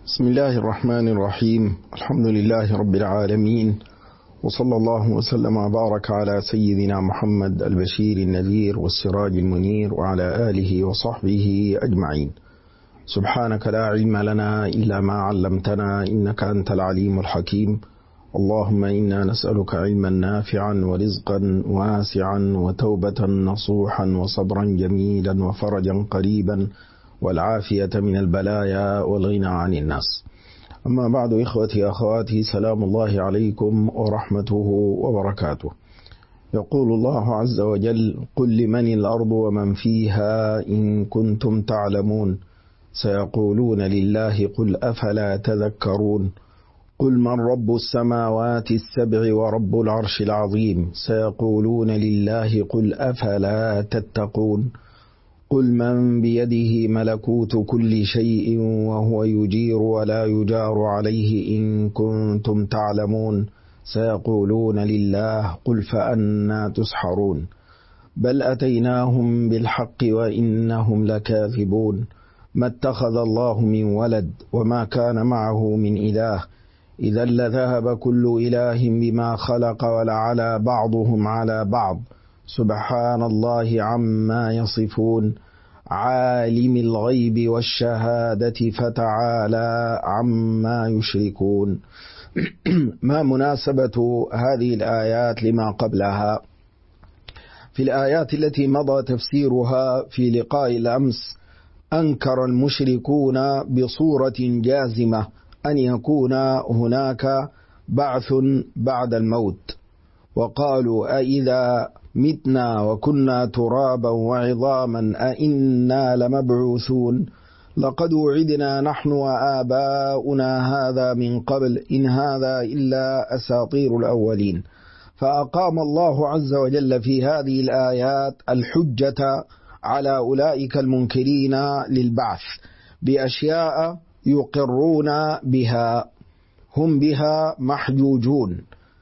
بسم الله الرحمن الرحيم. الحمد لله رب العالمين، وصلى الله وسلم وبارك على سيدنا محمد البشير النذير والسراج المنير وعلى آله وصحبه أجمعين. سبحانك لا علم لنا إلا ما علمتنا إنك أنت العليم الحكيم. اللهم إنا نسألك علما نافعا ورزقا واسعا وتوبة نصوحا وصبرا جميلا وفرجا قريبا والعافية من البلايا والغنى عن الناس. أما بعد، إخوتي أخواتي، سلام الله عليكم ورحمته وبركاته. يقول الله عز وجل: قل لمن الأرض ومن فيها إن كنتم تعلمون سيقولون لله قل أفلا تذكرون قل من رب السماوات السبع ورب العرش العظيم سيقولون لله قل أفلا تتقون قل من بيده ملكوت كل شيء وهو يجير ولا يجار عليه إن كنتم تعلمون سيقولون لله قل فأنى تسحرون بل أتيناهم بالحق وإنهم لكاذبون ما اتخذ الله من ولد وما كان معه من إله إذا لذهب كل إله بما خلق ولعلى بعضهم على بعض سبحان الله عما يصفون عالم الغيب والشهادة فتعالى عما يشركون. ما مناسبة هذه الآيات لما قبلها؟ في الآيات التي مضى تفسيرها في لقاء الأمس أنكر المشركون بصورة جازمة أن يكون هناك بعث بعد الموت، وقالوا أإذا متنا وكنا ترابا وعظاما أإنا لمبعوثون لقد وعدنا نحن وآباؤنا هذا من قبل إن هذا إلا أساطير الأولين. فأقام الله عز وجل في هذه الآيات الحجة على أولئك المنكرين للبعث بأشياء يقرون بها، هم بها محجوجون،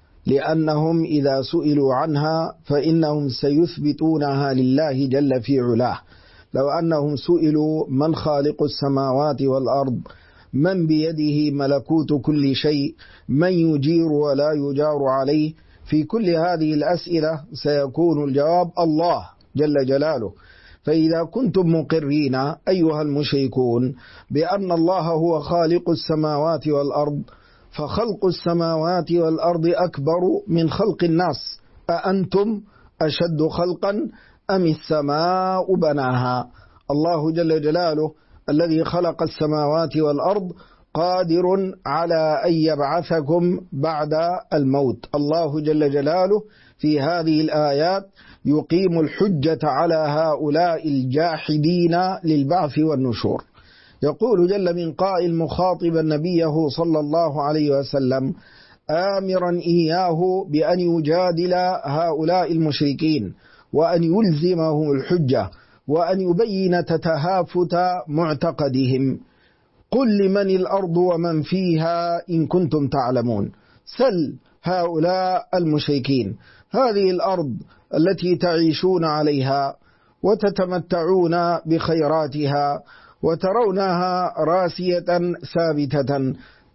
لأنهم إذا سئلوا عنها فإنهم سيثبتونها لله جل في علاه. لو أنهم سئلوا من خالق السماوات والأرض، من بيده ملكوت كل شيء، من يجير ولا يجار عليه، في كل هذه الأسئلة سيكون الجواب الله جل جلاله. فإذا كنتم مقرين أيها المشركون بأن الله هو خالق السماوات والأرض، فخلق السماوات والأرض أكبر من خلق الناس، أأنتم أشد خلقا أم السماء بناها؟ الله جل جلاله الذي خلق السماوات والأرض قادر على أن يبعثكم بعد الموت. الله جل جلاله في هذه الآيات يقيم الحجة على هؤلاء الجاحدين للبعث والنشور. يقول جل من قائل مخاطبا نبيه صلى الله عليه وسلم آمرا إياه بأن يجادل هؤلاء المشركين وأن يلزمهم الحجة وأن يبين تتهافت معتقدهم. قل لمن الأرض ومن فيها إن كنتم تعلمون. سل هؤلاء المشركين هذه الأرض التي تعيشون عليها وتتمتعون بخيراتها وترونها راسية ثابتة،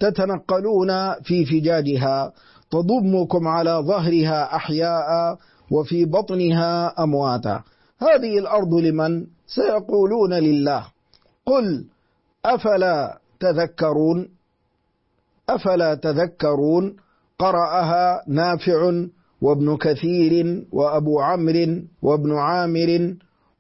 تتنقلون في فجاجها، تضمكم على ظهرها أحياء وفي بطنها أمواتا. هذه الأرض لمن؟ سيقولون لله. قل أفلا تذكرون؟ أفلا تذكرون قرأها نافع وابن كثير وأبو عمرو وابن عامر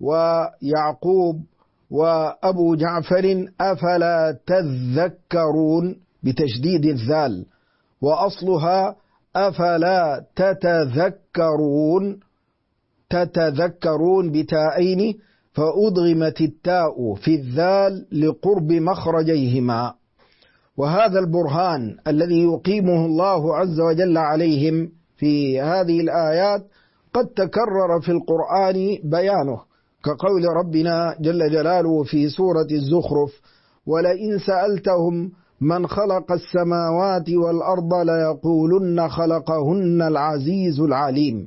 ويعقوب وأبو جعفر أفلا تذكرون بتشديد الذال، وأصلها أفلا تتذكرون، تتذكرون بتاءين فأضغمت التاء في الذال لقرب مخرجيهما. وهذا البرهان الذي يقيمه الله عز وجل عليهم في هذه الآيات قد تكرر في القرآن بيانه، كقول ربنا جل جلاله في سورة الزخرف ولئن سألتهم من خلق السماوات والأرض ليقولن خلقهن العزيز العليم.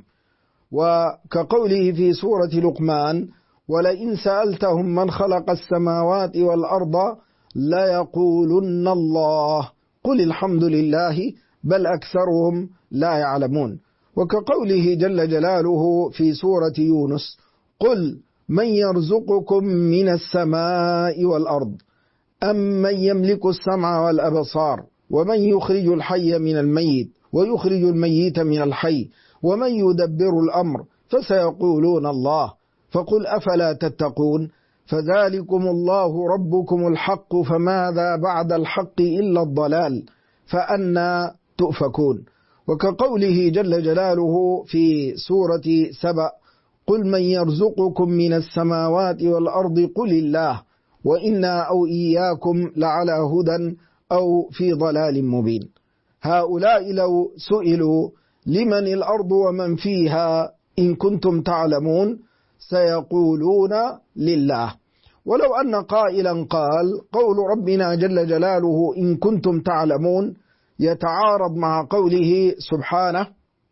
وكقوله في سورة لقمان ولئن سألتهم من خلق السماوات والأرض ليقولن الله قل الحمد لله بل أكثرهم لا يعلمون. وكقوله جل جلاله في سورة يونس قل من يرزقكم من السماء والأرض أم من يملك السمع والأبصار ومن يخرج الحي من الميت ويخرج الميت من الحي ومن يدبر الأمر فسيقولون الله فقل أفلا تتقون فذلكم الله ربكم الحق فماذا بعد الحق إلا الضلال فأنى تؤفكون. وكقوله جل جلاله في سورة سبأ قل من يرزقكم من السماوات والأرض قل الله وإنا أو إياكم لعلى هدى أو في ضلال مبين. هؤلاء لو سئلوا لمن الأرض ومن فيها إن كنتم تعلمون سيقولون لله. ولو أن قائلا قال قول ربنا جل جلاله إن كنتم تعلمون يتعارض مع قوله سبحانه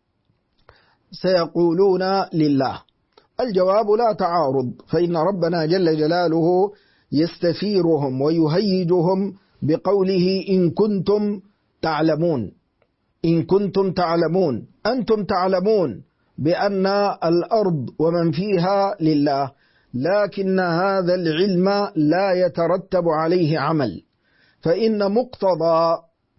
سيقولون لله، الجواب لا تعارض، فإن ربنا جل جلاله يستثيرهم ويهيجهم بقوله إن كنتم تعلمون. إن كنتم تعلمون أنتم تعلمون بأن الأرض ومن فيها لله، لكن هذا العلم لا يترتب عليه عمل، فإن مقتضى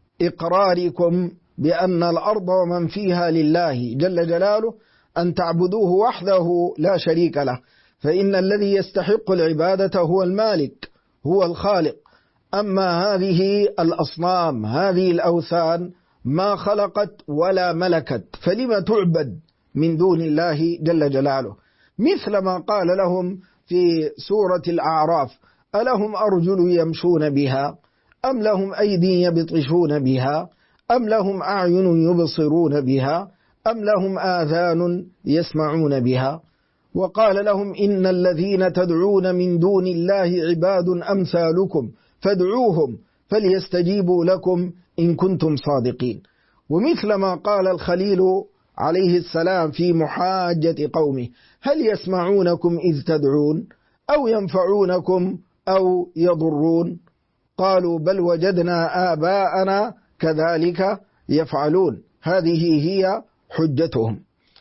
إقراركم بأن الأرض ومن فيها لله جل جلاله أن تعبدوه وحده لا شريك له، فإن الذي يستحق العبادة هو المالك هو الخالق. أما هذه الأصنام هذه الأوثان ما خلقت ولا ملكت، فلما تعبد من دون الله جل جلاله؟ مثل ما قال لهم في سورة الأعراف ألهم أرجل يمشون بها أم لهم أيدي يبطشون بها أم لهم أعين يبصرون بها أم لهم آذان يسمعون بها. وقال لهم إن الذين تدعون من دون الله عباد أمثالكم فادعوهم فليستجيبوا لكم إن كنتم صادقين. ومثل ما قال الخليل عليه السلام في محاجة قومه هل يسمعونكم إذ تدعون أو ينفعونكم أو يضرون؟ قالوا بل وجدنا آباءنا كذلك يفعلون. هذه هي حجتهم.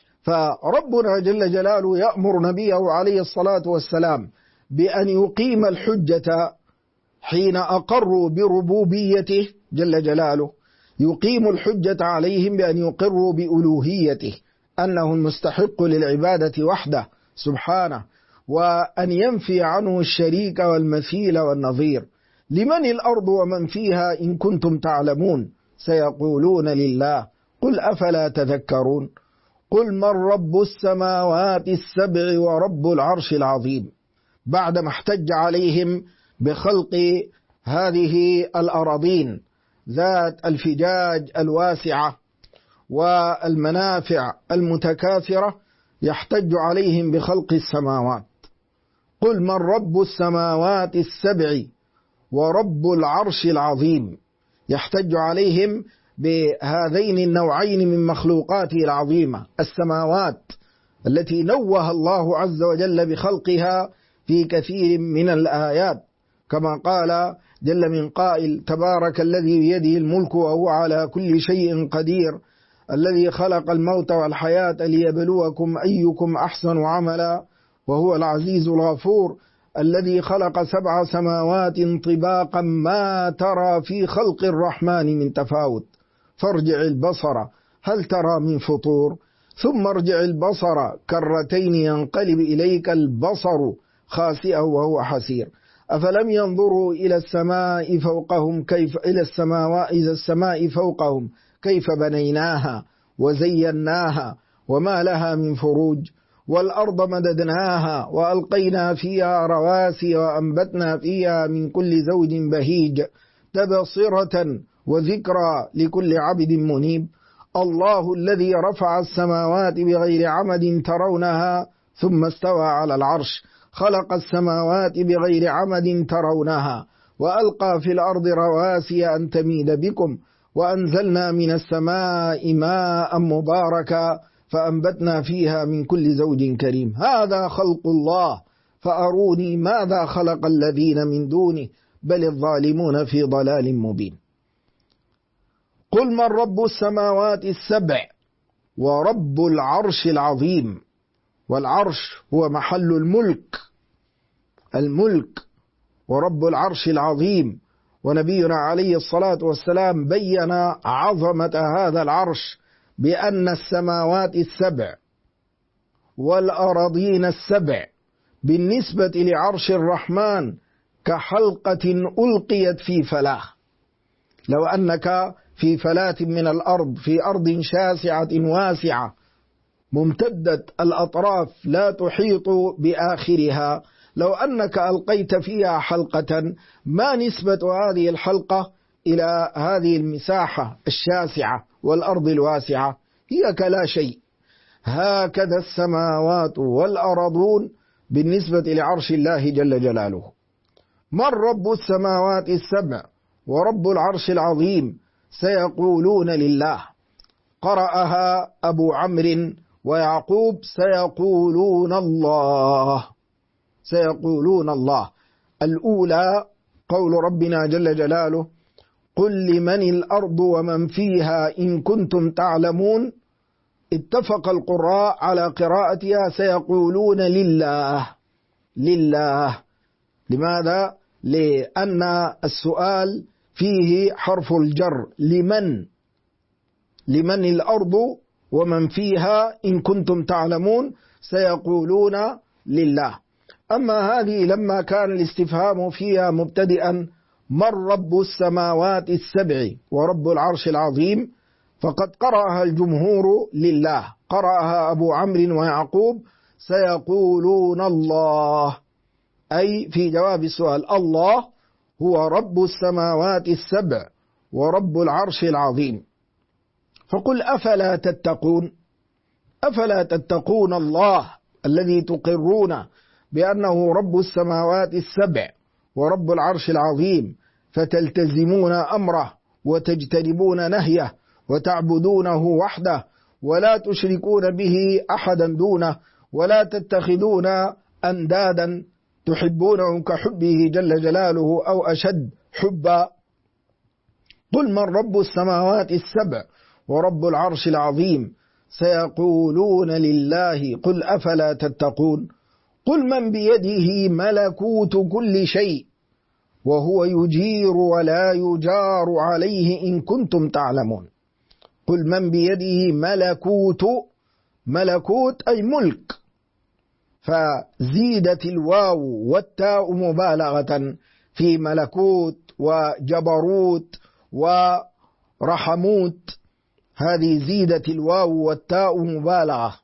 فربنا جل جلاله يأمر نبيه عليه الصلاة والسلام بأن يقيم الحجة حين أقروا بربوبيته جل جلاله، يقيم الحجة عليهم بأن يقروا بألوهيته أنه المستحق للعبادة وحده سبحانه، وأن ينفي عنه الشريك والمثيل والنظير. لمن الأرض ومن فيها إن كنتم تعلمون سيقولون لله قل أفلا تذكرون قل من رب السماوات السبع ورب العرش العظيم. بعدما احتج عليهم بخلق هذه الأراضين ذات الفجاج الواسعة والمنافع المتكاثرة يحتج عليهم بخلق السماوات. قل من رب السماوات السبع ورب العرش العظيم، يحتج عليهم بهذين النوعين من مخلوقاته العظيمة، السماوات التي نوه الله عز وجل بخلقها في كثير من الآيات، كما قال جل من قائل تبارك الذي بيده الملك وهو على كل شيء قدير الذي خلق الموت والحياة ليبلوكم أيكم أحسن عملا وهو العزيز الغفور الذي خلق 7 سماوات طباقا ما ترى في خلق الرحمن من تفاوت فارجع البصر هل ترى من فطور ثم ارجع البصر كرتين ينقلب إليك البصر خاسئا وهو حسير أفلم ينظروا إلى السماء فوقهم إلى السماء فوقهم كيف بنيناها وزيناها وما لها من فروج والأرض مددناها وألقينا فيها رواسي وأنبتنا فيها من كل زوج بهيج تبصرة وذكرى لكل عبد منيب. الله الذي رفع السماوات بغير عمد ترونها ثم استوى على العرش خلق السماوات بغير عمد ترونها وألقى في الأرض رواسي أن تميد بكم وأنزلنا من السماء ماء مباركا فأنبتنا فيها من كل زوج كريم. هذا خلق الله فأروني ماذا خلق الذين من دونه بل الظالمون في ضلال مبين. قل من رب السماوات السبع ورب العرش العظيم. والعرش هو محل الملك ورب العرش العظيم. ونبينا عليه الصلاة والسلام بين عظمة هذا العرش بأن السماوات السبع والأراضين السبع بالنسبة لعرش الرحمن كحلقة ألقيت في فلاة. لو أنك في فلاة من الأرض في أرض شاسعة واسعة ممتدة الأطراف لا تحيط بآخرها، لو أنك ألقيت فيها حلقة ما نسبة هذه الحلقة إلى هذه المساحة الشاسعة والأرض الواسعة؟ هي كلا شيء. هكذا السماوات والأرضون بالنسبة لعرش الله جل جلاله. من رب السماوات السبع ورب العرش العظيم؟ سيقولون لله. قرأها أبو عمرو ويعقوب سيقولون الله. الأولى قول ربنا جل جلاله قل لمن الأرض ومن فيها إن كنتم تعلمون. اتفق القراء على قراءتها سيقولون لله. لماذا؟ لأن السؤال فيه حرف الجر. لمن الأرض ومن فيها إن كنتم تعلمون سيقولون لله. أما هذه لما كان الاستفهام فيها مبتدئا من رب السماوات السبع ورب العرش العظيم فقد قرأها الجمهور لله. قرأها أبو عمرو ويعقوب سيقولون الله، أي في جواب السؤال الله هو رب السماوات السبع ورب العرش العظيم. فقل أفلا تتقون الله الذي تقرون بأنه رب السماوات السبع ورب العرش العظيم فتلتزمون أمره وتجتنبون نهيه وتعبدونه وحده ولا تشركون به أحدا دونه ولا تتخذون أندادا تحبونهم كحبه جل جلاله أو أشد حبا. قل من رب السماوات السبع ورب العرش العظيم سيقولون لله. قل أفلا تتقون. قل من بيده ملكوت كل شيء وهو يجير ولا يجار عليه إن كنتم تعلمون. قل من بيده ملكوت أي ملك، فزيدت الواو والتاء مبالغة في ملكوت وجبروت ورحموت، هذه زيدت الواو والتاء مبالغة.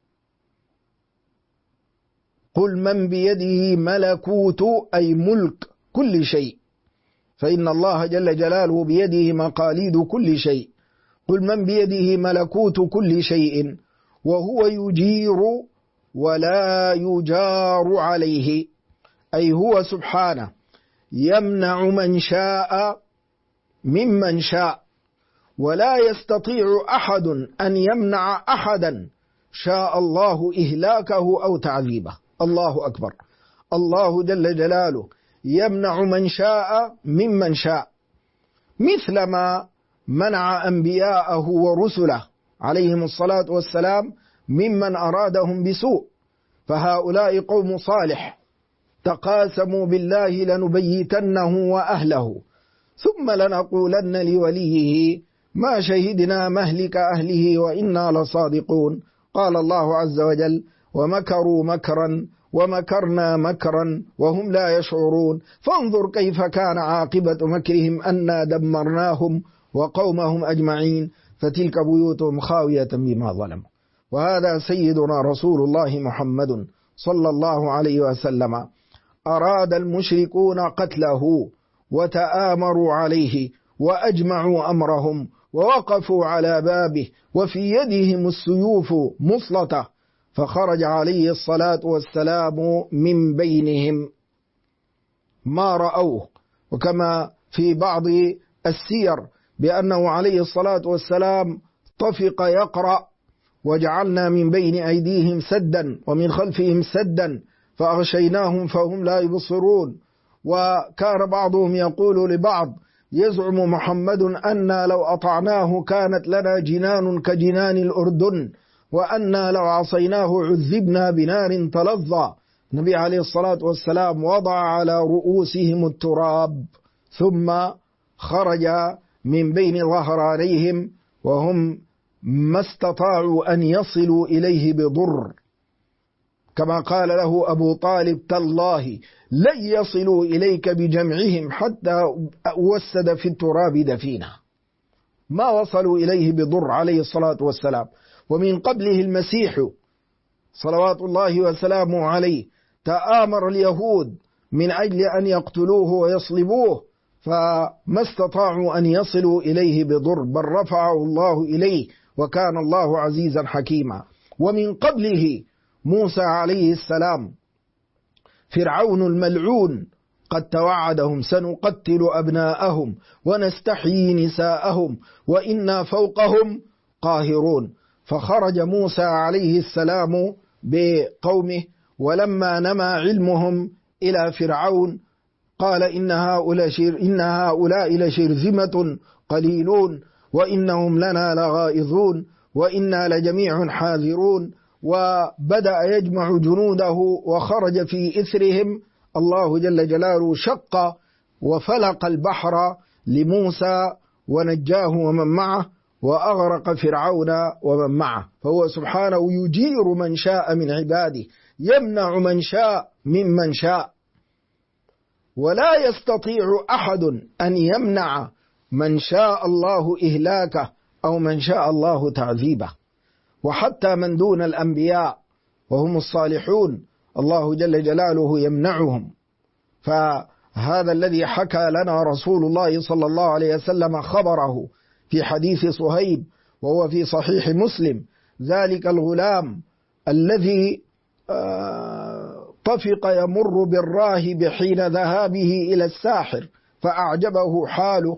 قل من بيده ملكوت أي ملك كل شيء، فإن الله جل جلاله بيده مقاليد كل شيء. قل من بيده ملكوت كل شيء وهو يجير ولا يجار عليه، أي هو سبحانه يمنع من شاء ممن شاء ولا يستطيع أحد أن يمنع أحدا شاء الله إهلاكه أو تعذيبه. الله أكبر. الله جل جلاله يمنع من شاء ممن شاء، مثلما منع أنبياءه ورسله عليهم الصلاة والسلام ممن أرادهم بسوء. فهؤلاء قوم صالح تقاسموا بالله لنبيتنه وأهله ثم لنقولن لوليه ما شهدنا مهلك أهله وإنا لصادقون. قال الله عز وجل ومكروا مكرا ومكرنا مكرا وهم لا يشعرون فانظر كيف كان عاقبة مكرهم أنا دمرناهم وقومهم أجمعين فتلك بيوتهم خاوية بما ظلموا. وهذا سيدنا رسول الله محمد صلى الله عليه وسلم أراد المشركون قتله وتآمروا عليه وأجمعوا أمرهم ووقفوا على بابه وفي يدهم السيوف مصلته، فخرج عليه الصلاة والسلام من بينهم ما رأوه. وكما في بعض السير بأنه عليه الصلاة والسلام طفق يقرأ وجعلنا من بين أيديهم سدا ومن خلفهم سدا فأغشيناهم فهم لا يبصرون وكان بعضهم يقول لبعض: يزعم محمد أن لو أطعناه كانت لنا جنان كجنان الأردن، وأن لو عصيناه عذبنا بنار تلظى. النبي عليه الصلاة والسلام وضع على رؤوسهم التراب ثم خرج من بين ظهرانيهم وهم ما استطاعوا أن يصلوا إليه بضر، كما قال له أبو طالب: تالله لن يصلوا إليك بجمعهم حتى وسد في التراب دفينا. ما وصلوا إليه بضر عليه الصلاة والسلام. ومن قبله المسيح صلوات الله وسلامه عليه تآمر اليهود من أجل أن يقتلوه ويصلبوه، فما استطاعوا أن يصلوا إليه بضر، بل رفعه الله إليه، وكان الله عزيزا حكيما. ومن قبله موسى عليه السلام فرعون الملعون قد توعدهم: سنقتل أبناءهم ونستحيي نساءهم وإنا فوقهم قاهرون. فخرج موسى عليه السلام بقومه، ولما نما علمهم إلى فرعون قال: إن هؤلاء لشرذمة قليلون وإنهم لنا لغائظون وإنا لجميع حاذرون. وبدأ يجمع جنوده وخرج في إثرهم. الله جل جلاله شق وفلق البحر لموسى ونجاه ومن معه، وأغرق فرعون ومن معه. فهو سبحانه يجير من شاء من عباده، يمنع من شاء ممن شاء، ولا يستطيع أحد أن يمنع من شاء الله إهلاكه أو من شاء الله تعذيبه. وحتى من دون الأنبياء وهم الصالحون الله جل جلاله يمنعهم. فهذا الذي حكى لنا رسول الله صلى الله عليه وسلم خبره في حديث صهيب وهو في صحيح مسلم: ذلك الغلام الذي طفق يمر بالراهب حين ذهابه إلى الساحر فأعجبه حاله،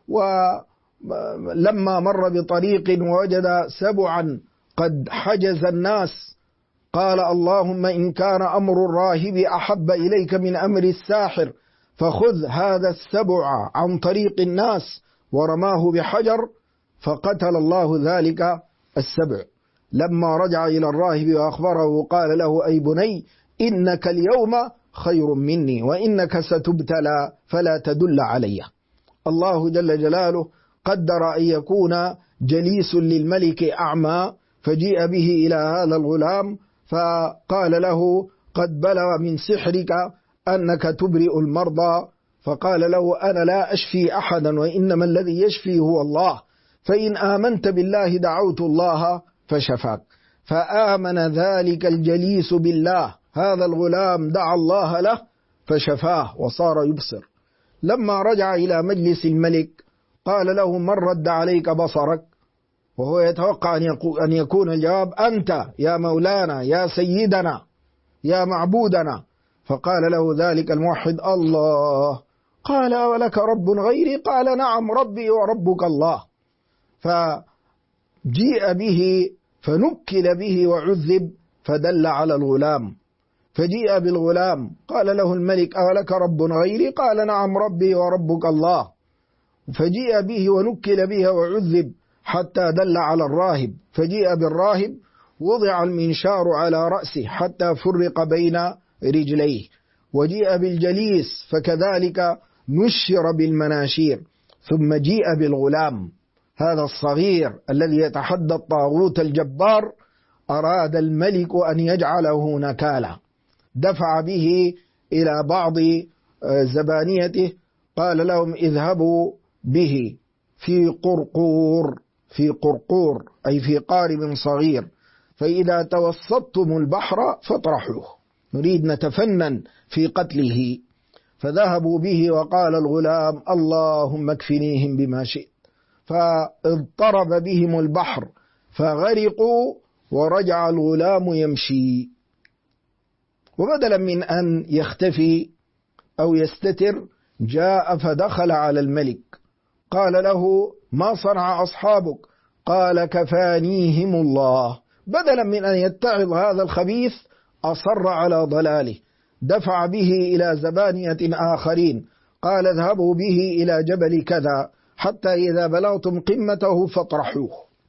ولما مر بطريق ووجد سبعا قد حجز الناس قال: اللهم إن كان أمر الراهب أحب إليك من أمر الساحر فخذ هذا السبع عن طريق الناس، ورماه بحجر فقتل الله ذلك السبع. لما رجع إلى الراهب وأخبره قال له: أي بني إنك اليوم خير مني وإنك ستبتلى فلا تدل علي. الله جل جلاله قدر أن يكون جليس للملك أعمى، فجيء به إلى هذا الغلام فقال له: قد بلغ من سحرك أنك تبرئ المرضى. فقال له: أنا لا أشفي أحدا وإنما الذي يشفي هو الله، فإن آمنت بالله دعوت الله فشفاك. فآمن ذلك الجليس بالله، هذا الغلام دعا الله له فشفاه وصار يبصر. لما رجع إلى مجلس الملك قال له: من رد عليك بصرك؟ وهو يتوقع أن يكون الجواب: أنت يا مولانا يا سيدنا يا معبودنا. فقال له ذلك الموحد: الله. قال: ولك رب غيري؟ قال: نعم، ربي وربك الله. فجيء به فنكل به وعذب فدل على الغلام. فجيء بالغلام قال له الملك: أولك رب غيري؟ قال: نعم، ربي وربك الله. فجيء به ونكل به وعذب حتى دل على الراهب. فجيء بالراهب وضع المنشار على رأسه حتى فرق بين رجليه. وجيء بالجليس فكذلك نشر بالمناشير. ثم جيء بالغلام هذا الصغير الذي يتحدى الطاغوت الجبار. أراد الملك أن يجعله نكالا، دفع به إلى بعض زبانيته قال لهم: اذهبوا به في قرقور أي في قارب صغير، فإذا توسطتم البحر فاطرحوه، نريد نتفنن في قتله. فذهبوا به وقال الغلام: اللهم اكفنيهم بما شئت. فاضطرب بهم البحر فغرقوا ورجع الغلام يمشي. وبدلا من أن يختفي أو يستتر جاء فدخل على الملك قال له: ما صنع أصحابك؟ قال: كفانيهم الله. بدلا من أن يتعظ هذا الخبيث أصر على ضلاله، دفع به إلى زبانية آخرين قال اذهبوا به إلى جبل كذا حتى إذا بلغتم قمته فاطرحوه.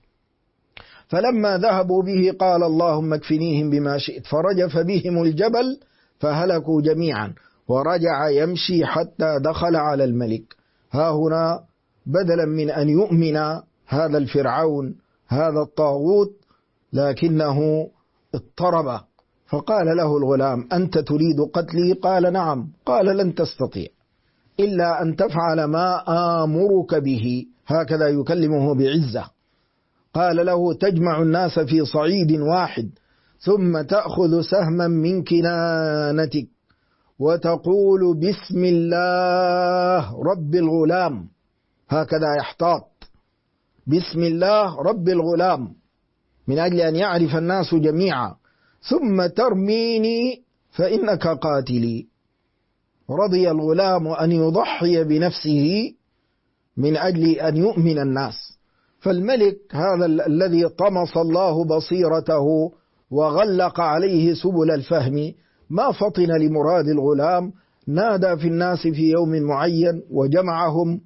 فلما ذهبوا به قال اللهم اكفنيهم بما شئت، فرجف بهم الجبل فهلكوا جميعا، ورجع يمشي حتى دخل على الملك. ها هنا بدلا من أن يؤمن هذا الفرعون هذا الطاغوت لكنه اضطرب، فقال له الغلام أنت تريد قتلي؟ قال نعم. قال لن تستطيع إلا أن تفعل ما آمرك به، هكذا يكلمه بعزة. قال له تجمع الناس في صعيد واحد ثم تأخذ سهما من كنانتك وتقول بسم الله رب الغلام، هكذا يحتاط بسم الله رب الغلام من أجل أن يعرف الناس جميعا، ثم ترميني فإنك قاتلي. رضي الغلام أن يضحي بنفسه من أجل أن يؤمن الناس. فالملك هذا الذي طمس الله بصيرته وغلق عليه سبل الفهم ما فطن لمراد الغلام، نادى في الناس في يوم معين وجمعهم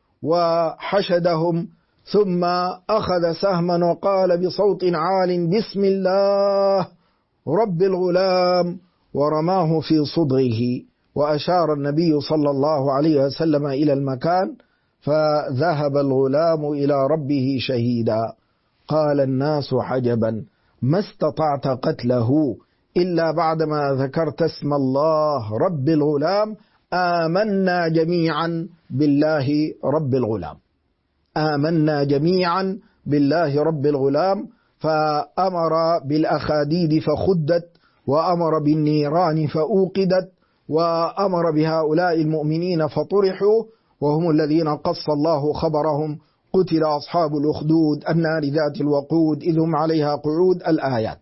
وحشدهم، ثم أخذ سهما وقال بصوت عال بسم الله رب الغلام، ورماه في صدغه. وأشار النبي صلى الله عليه وسلم إلى المكان، فذهب الغلام إلى ربه شهيدا. قال الناس عجبا ما استطعت قتله إلا بعدما ذكرت اسم الله رب الغلام. آمنا جميعا بالله رب الغلام، آمنا جميعا بالله رب الغلام. فأمر بالأخاديد فخدت، وأمر بالنيران فأوقدت، وأمر بهؤلاء المؤمنين فطرحوا، وهم الذين قص الله خبرهم قتل أصحاب الأخدود النار ذات الوقود إذ هم عليها قعود، الآيات.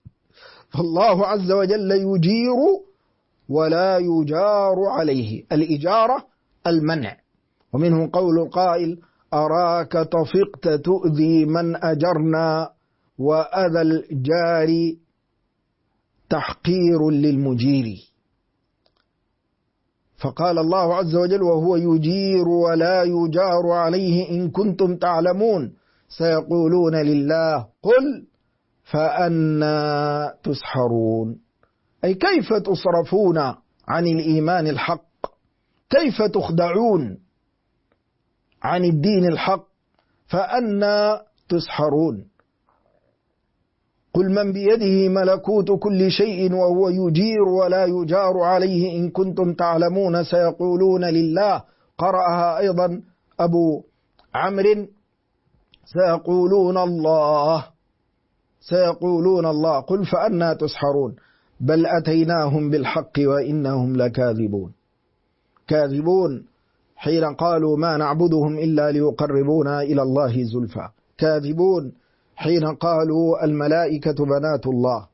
فالله عز وجل يجير ولا يجار عليه. الإجارة المنع، ومنه قول القائل أراك طفقت تؤذي من أجرنا وأذى الجار تحقير للمجير. فقال الله عز وجل وهو يجير ولا يجار عليه إن كنتم تعلمون سيقولون لله قل فأنا تسحرون، أي كيف تصرفون عن الإيمان الحق، كيف تخدعون عن الدين الحق، فأنا تسحرون. قل من بيده ملكوت كل شيء وهو يجير ولا يجار عليه إن كنتم تعلمون سيقولون لله. قرأها أيضا أبو عمرو سيقولون الله، سيقولون الله. قل فأنا تسحرون بل أتيناهم بالحق وإنهم لكاذبون. كاذبون حين قالوا ما نعبدهم إلا ليقربونا إلى الله زلفى، كاذبون حين قالوا الملائكة بنات الله،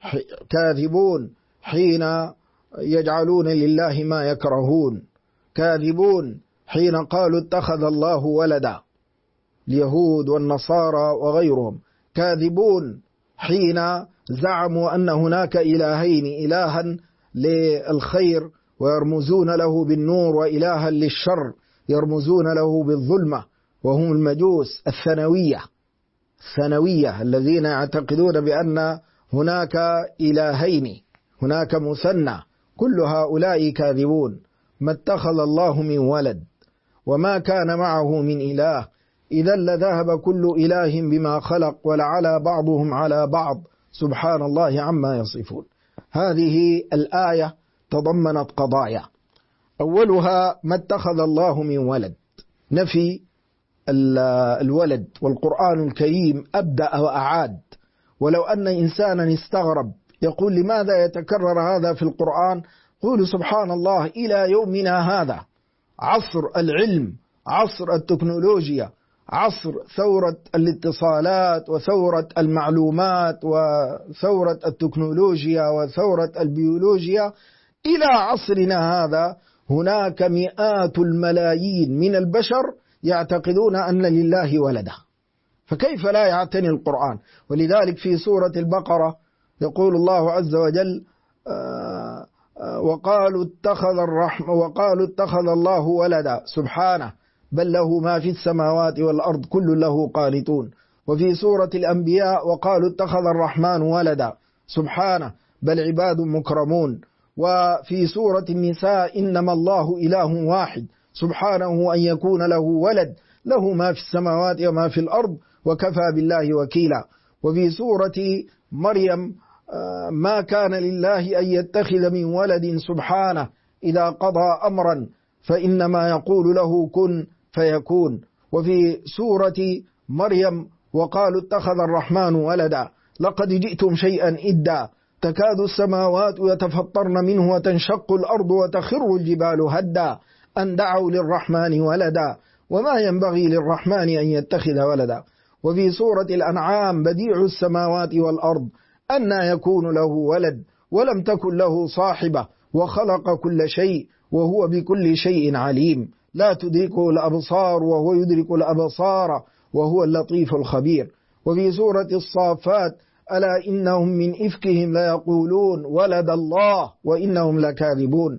كاذبون حين يجعلون لله ما يكرهون، كاذبون حين قالوا اتخذ الله ولدا، اليهود والنصارى وغيرهم، كاذبون حين زعموا أن هناك إلهين، إلها للخير ويرمزون له بالنور، وإلها للشر يرمزون له بالظلمة، وهم المجوس الثانوية الذين يعتقدون بأن هناك إلهين، هناك مثنى. كل هؤلاء كاذبون. ما اتخذ الله من ولد وما كان معه من إله، إذا لذهب كل إله بما خلق ولعلى بعضهم على بعض سبحان الله عما يصفون. هذه الآية تضمنت قضايا، أولها ما اتخذ الله من ولد، نفي الولد، والقرآن الكريم أبدأ وأعاد. ولو أن إنسانا استغرب يقول لماذا يتكرر هذا في القرآن، قولوا سبحان الله إلى يومنا هذا عصر العلم، عصر التكنولوجيا، عصر ثورة الاتصالات وثورة المعلومات وثورة التكنولوجيا وثورة البيولوجيا، إلى عصرنا هذا هناك مئات الملايين من البشر يعتقدون أن لله ولدا، فكيف لا يعتني القرآن؟ ولذلك في سورة البقرة يقول الله عز وجل وقالوا اتخذ الله ولدا سبحانه بل له ما في السماوات والأرض كل له قانتون. وفي سورة الأنبياء وقالوا اتخذ الرحمن ولدا سبحانه بل عباد مكرمون. وفي سورة النساء إنما الله إله واحد سبحانه أن يكون له ولد له ما في السماوات وما في الأرض وكفى بالله وكيلا. وفي سورة مريم ما كان لله أن يتخذ من ولد سبحانه إذا قضى أمرا فإنما يقول له كن فيكون. وفي سورة مريم وقالوا اتخذ الرحمن ولدا لقد جئتم شيئا إدا تكاد السماوات يتفطرن منه وتنشق الأرض وتخر الجبال هدا أن دعوا للرحمن ولدا وما ينبغي للرحمن أن يتخذ ولدا. وفي سورة الأنعام بديع السماوات والأرض أنى يكون له ولد ولم تكن له صاحبة وخلق كل شيء وهو بكل شيء عليم لا تدركه الأبصار وهو يدرك الأبصار وهو اللطيف الخبير. وفي سورة الصافات ألا إنهم من إفكهم ليقولون ولد الله وإنهم لكاذبون.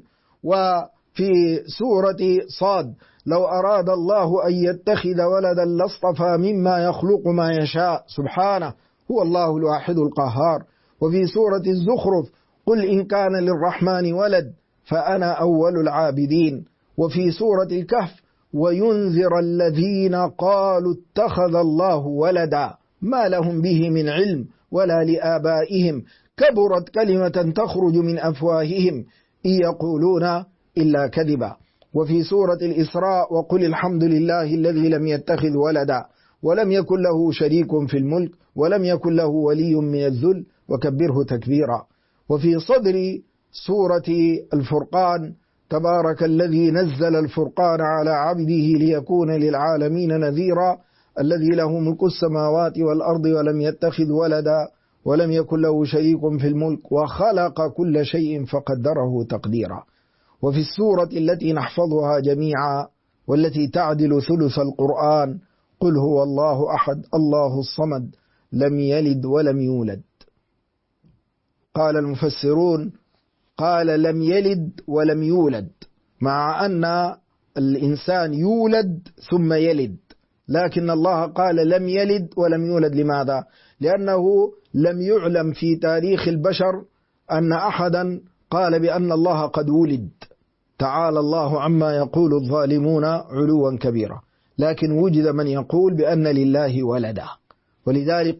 وفي سورة صاد لو أراد الله أن يتخذ ولدا لاصطفى مما يخلق ما يشاء سبحانه هو الله الواحد القهار. وفي سورة الزخرف قل إن كان للرحمن ولد فأنا أول العابدين. وفي سورة الكهف وينذر الذين قالوا اتخذ الله ولدا ما لهم به من علم ولا لآبائهم كبرت كلمة تخرج من أفواههم إن يقولون إلا كذبا. وفي سورة الإسراء وقل الحمد لله الذي لم يتخذ ولدا ولم يكن له شريك في الملك ولم يكن له ولي من الذل وكبره تكبيرا. وفي صدر سورة الفرقان تبارك الذي نزل الفرقان على عبده ليكون للعالمين نذيرا الذي له ملك السماوات والأرض ولم يتخذ ولدا ولم يكن له شريك في الملك وخلق كل شيء فقدره تقديرا. وفي السورة التي نحفظها جميعا والتي تعدل ثلث القرآن قل هو الله أحد الله الصمد لم يلد ولم يولد. قال المفسرون قال لم يلد ولم يولد مع أن الإنسان يولد ثم يلد لكن الله قال لم يلد ولم يولد. لماذا؟ لأنه لم يعلم في تاريخ البشر أن أحدا قال بأن الله قد ولد تعالى الله عما يقول الظالمون علوا كبيرا لكن وجد من يقول بأن لله ولدا ولذلك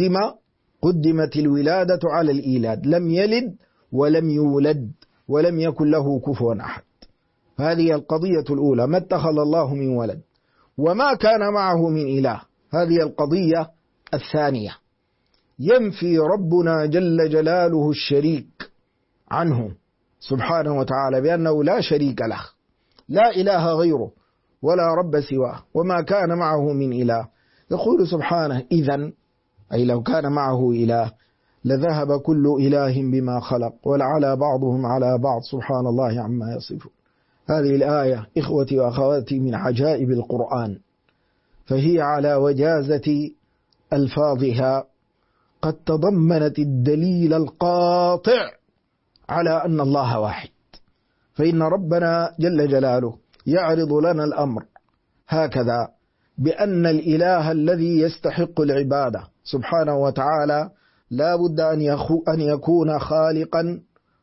قدمت الولادة على الإيلاد لم يلد ولم يولد ولم يكن له كفوا أحد. هذه القضية الأولى ما اتخذ الله من ولد وما كان معه من إله. هذه القضية الثانية ينفي ربنا جل جلاله الشريك عنه سبحانه وتعالى بأنه لا شريك له لا إله غيره ولا رب سواه وما كان معه من إله. يقول سبحانه إذن أي لو كان معه إله لذهب كل إله بما خلق ولعلى بعضهم على بعض سبحان الله عما يصفون. هذه الآية إخوتي وأخواتي من عجائب القرآن فهي على وجازة ألفاظها قد تضمنت الدليل القاطع على أن الله واحد. فإن ربنا جل جلاله يعرض لنا الأمر هكذا بأن الإله الذي يستحق العبادة سبحانه وتعالى لا بد أن يكون خالقا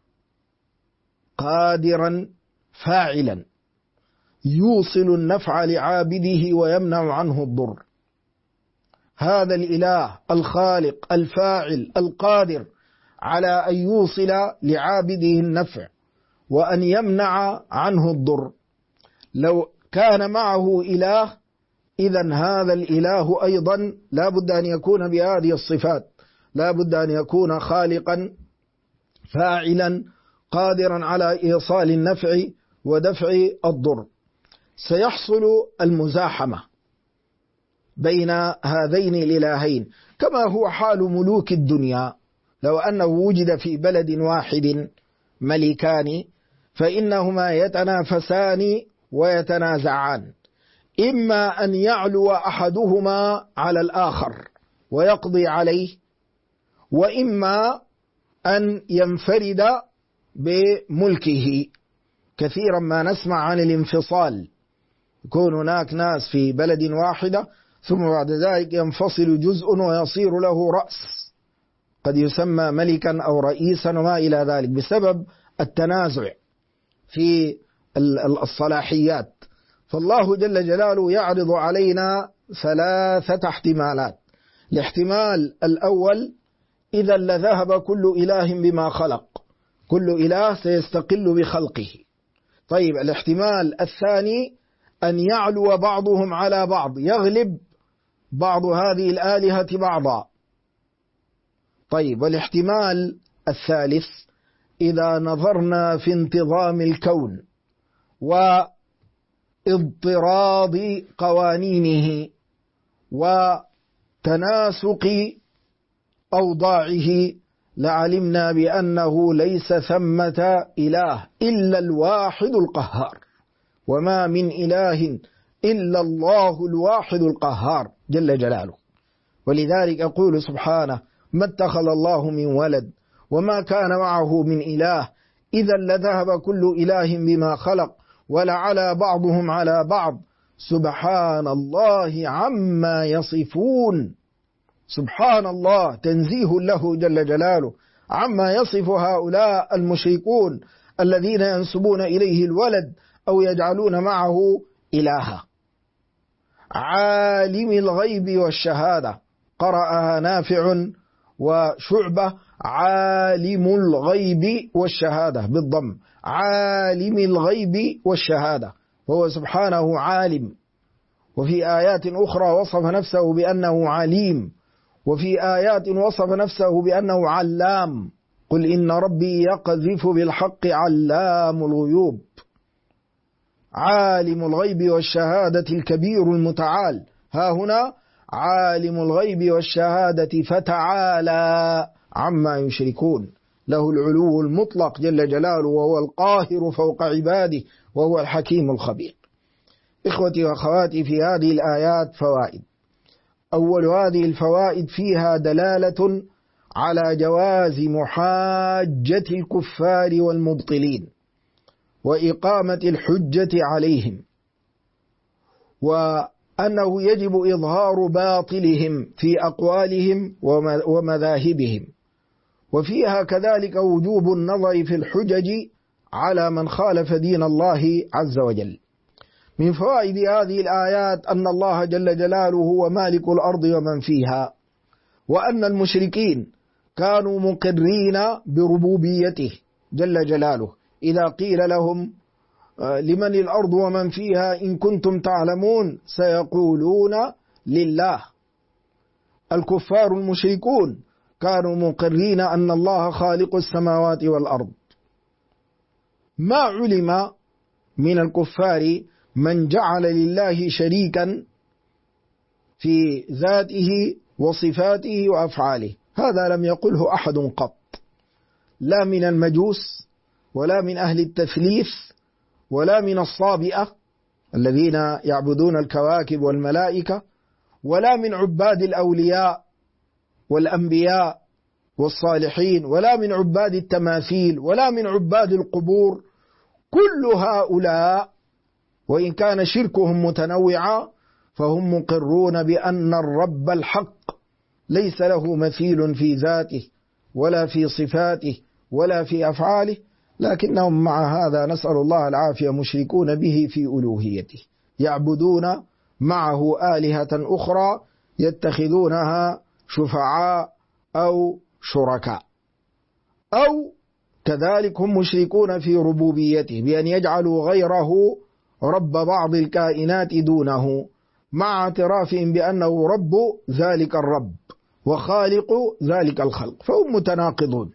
قادرا فاعلا يوصل النفع لعابده ويمنع عنه الضر. هذا الإله الخالق الفاعل القادر على أن يوصل لعابده النفع وأن يمنع عنه الضر. لو كان معه إله إذن هذا الإله أيضا لا بد أن يكون بهذه الصفات لا بد أن يكون خالقا فاعلا قادرا على إيصال النفع ودفع الضر. سيحصل المزاحمة بين هذين الإلهين كما هو حال ملوك الدنيا. لو أنه وجد في بلد واحد ملكان فإنهما يتنافسان ويتنازعان إما أن يعلو أحدهما على الآخر ويقضي عليه وإما أن ينفرد بملكه. كثيرا ما نسمع عن الانفصال، يكون هناك ناس في بلد واحدة ثم بعد ذلك ينفصل جزء ويصير له رأس، قد يسمى ملكا أو رئيسا وما إلى ذلك، بسبب التنازع في الصلاحيات. فالله جل جلاله يعرض علينا 3 احتمالات. الاحتمال الأول: إذا لذهب كل إله بما خلق، كل إله سيستقل بخلقه. طيب، الاحتمال الثاني: أن يعلو بعضهم على بعض، يغلب بعض هذه الآلهة بعضا. طيب، والاحتمال الثالث: إذا نظرنا في انتظام الكون واضطراد قوانينه وتناسق أوضاعه لعلمنا بأنه ليس ثمة إله إلا الواحد القهار، وما من إله إلا الله الواحد القهار جل جلاله. ولذلك يقول سبحانه: ما اتخذ الله من ولد وما كان معه من إله إذا لذهب كل إله بما خلق ولعلى بعضهم على بعض سبحان الله عما يصفون. سبحان الله، تنزيه له جل جلاله عما يصف هؤلاء المشركون الذين ينسبون إليه الولد أو يجعلون معه إلها. عالم الغيب والشهادة، قرأها نافع وشعبة: عالم الغيب والشهادة بالضم، عالم الغيب والشهادة، وهو سبحانه عالم. وفي آيات أخرى وصف نفسه بأنه عليم، وفي آيات وصف نفسه بأنه علام: قل إن ربي يقذف بالحق علام الغيوب. عالم الغيب والشهادة الكبير المتعال، ها هنا عالم الغيب والشهادة فتعالى عما يشركون، له العلو المطلق جل جلاله، وهو القاهر فوق عباده، وهو الحكيم الخبير. إخوتي وأخواتي، في هذه الآيات فوائد. أول هذه الفوائد: فيها دلالة على جواز محاجة الكفار والمبطلين وإقامة الحجة عليهم، وأنه يجب إظهار باطلهم في أقوالهم ومذاهبهم. وفيها كذلك وجوب النظر في الحجج على من خالف دين الله عز وجل. من فوائد هذه الآيات أن الله جل جلاله هو مالك الأرض ومن فيها، وأن المشركين كانوا مقرين بربوبيته جل جلاله. إذا قيل لهم: لمن الأرض ومن فيها إن كنتم تعلمون، سيقولون لله. الكفار المشركون كانوا مقرين أن الله خالق السماوات والأرض. ما علم من الكفار من جعل لله شريكا في ذاته وصفاته وأفعاله، هذا لم يقله أحد قط، لا من المجوس ولا من أهل التثليث ولا من الصابئة الذين يعبدون الكواكب والملائكة، ولا من عباد الأولياء والأنبياء والصالحين، ولا من عباد التماثيل، ولا من عباد القبور. كل هؤلاء وإن كان شركهم متنوعا فهم مقرون بأن الرب الحق ليس له مثيل في ذاته ولا في صفاته ولا في أفعاله، لكنهم مع هذا نسأل الله العافية مشركون به في ألوهيته، يعبدون معه آلهة أخرى يتخذونها شفعاء أو شركاء، أو كذلك هم مشركون في ربوبيته بأن يجعلوا غيره رب بعض الكائنات دونه، مع اعترافهم بأنه رب ذلك الرب وخالق ذلك الخلق، فهم متناقضون.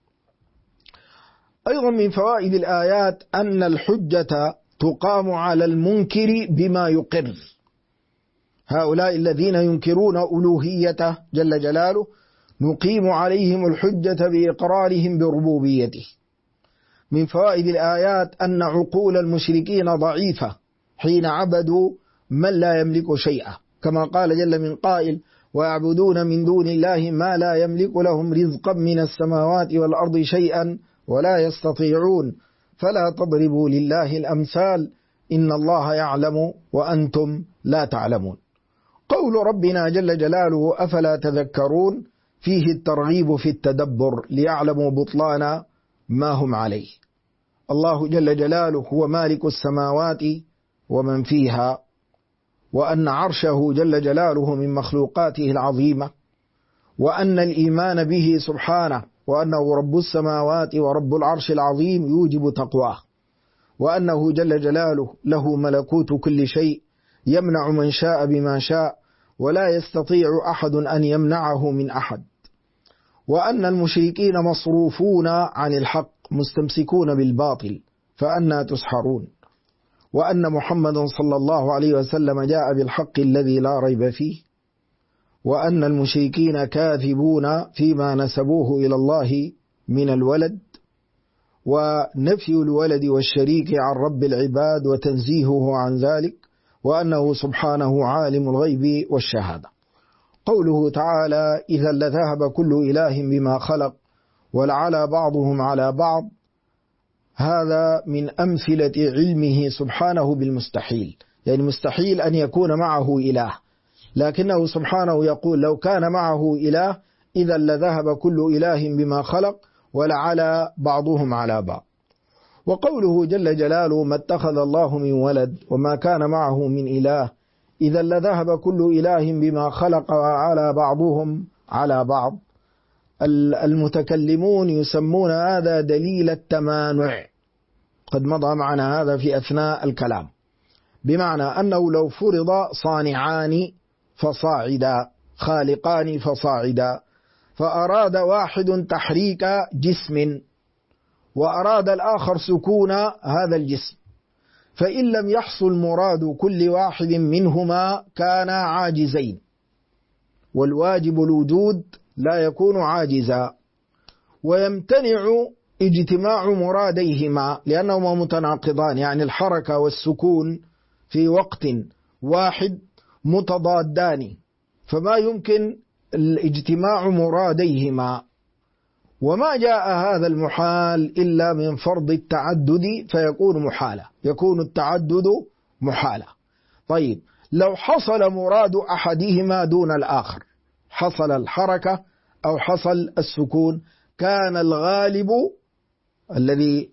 أيضا من فوائد الآيات أن الحجة تقام على المنكر بما يقر. هؤلاء الذين ينكرون ألوهيته جل جلاله نقيم عليهم الحجة بإقرارهم بربوبيته. من فوائد الآيات أن عقول المشركين ضعيفة حين عبدوا من لا يملك شيئا، كما قال جل من قائل: ويعبدون من دون الله ما لا يملك لهم رزقا من السماوات والأرض شيئا ولا يستطيعون، فلا تضربوا لله الأمثال إن الله يعلم وأنتم لا تعلمون. قول ربنا جل جلاله أفلا تذكرون فيه الترغيب في التدبر ليعلموا بطلان ما هم عليه. الله جل جلاله هو مالك السماوات ومن فيها، وأن عرشه جل جلاله من مخلوقاته العظيمة، وأن الإيمان به سبحانه وأنه رب السماوات ورب العرش العظيم يوجب تقواه، وأنه جل جلاله له ملكوت كل شيء يمنع من شاء بما شاء ولا يستطيع أحد أن يمنعه من أحد، وأن المشركين مصروفون عن الحق مستمسكون بالباطل فأنى تسحرون، وأن محمد صلى الله عليه وسلم جاء بالحق الذي لا ريب فيه، وأن المشركين كاذبون فيما نسبوه إلى الله من الولد ونفي الولد والشريك عن رب العباد وتنزيهه عن ذلك، وأنه سبحانه عالم الغيب والشهادة. قوله تعالى إذا لذهب كل إله بما خلق ولعلى بعضهم على بعض، هذا من أمثلة علمه سبحانه بالمستحيل، يعني مستحيل أن يكون معه إله، لكنه سبحانه يقول لو كان معه إله إذا لذهب كل إله بما خلق ولعلى بعضهم على بعض. وقوله جل جلاله ما اتخذ الله من ولد وما كان معه من إله إذا لذهب كل إله بما خلق وعلى بعضهم على بعض. المتكلمون يسمون هذا دليل التمانع، قد مضى معنا هذا في أثناء الكلام، بمعنى أنه لو فرض صانعان فصاعدا خالقان فصاعدا، فأراد واحد تحريك جسم وأراد الآخر سكون هذا الجسم، فإن لم يحصل مراد كل واحد منهما كانا عاجزين، والواجب الوجود لا يكون عاجزا، ويمتنع اجتماع مراديهما لأنهما متناقضان، يعني الحركة والسكون في وقت واحد متضادان، فما يمكن الاجتماع مراديهما، وما جاء هذا المحال إلا من فرض التعدد فيكون محالة، يكون التعدد محالة. طيب لو حصل مراد أحدهما دون الآخر، حصل الحركة أو حصل السكون، كان الغالب الذي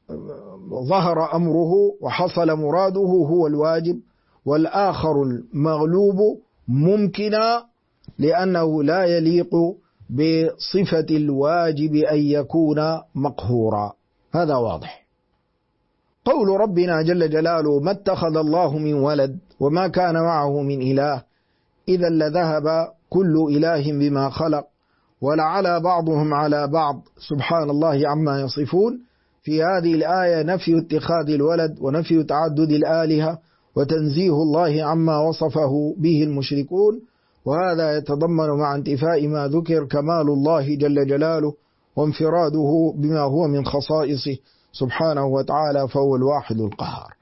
ظهر أمره وحصل مراده هو الواجب، والآخر المغلوب ممكنا، لأنه لا يليق بصفة الواجب أن يكون مقهورا. هذا واضح. قول ربنا جل جلاله ما اتخذ الله من ولد وما كان معه من إله إذا لذهب كل إله بما خلق ولعلى بعضهم على بعض سبحان الله عما يصفون. في هذه الآية نفي اتخاذ الولد ونفي تعدد الآلهة وتنزيه الله عما وصفه به المشركون، وهذا يتضمن مع انتفاء ما ذكر كمال الله جل جلاله وانفراده بما هو من خصائصه سبحانه وتعالى، فهو الواحد القهار.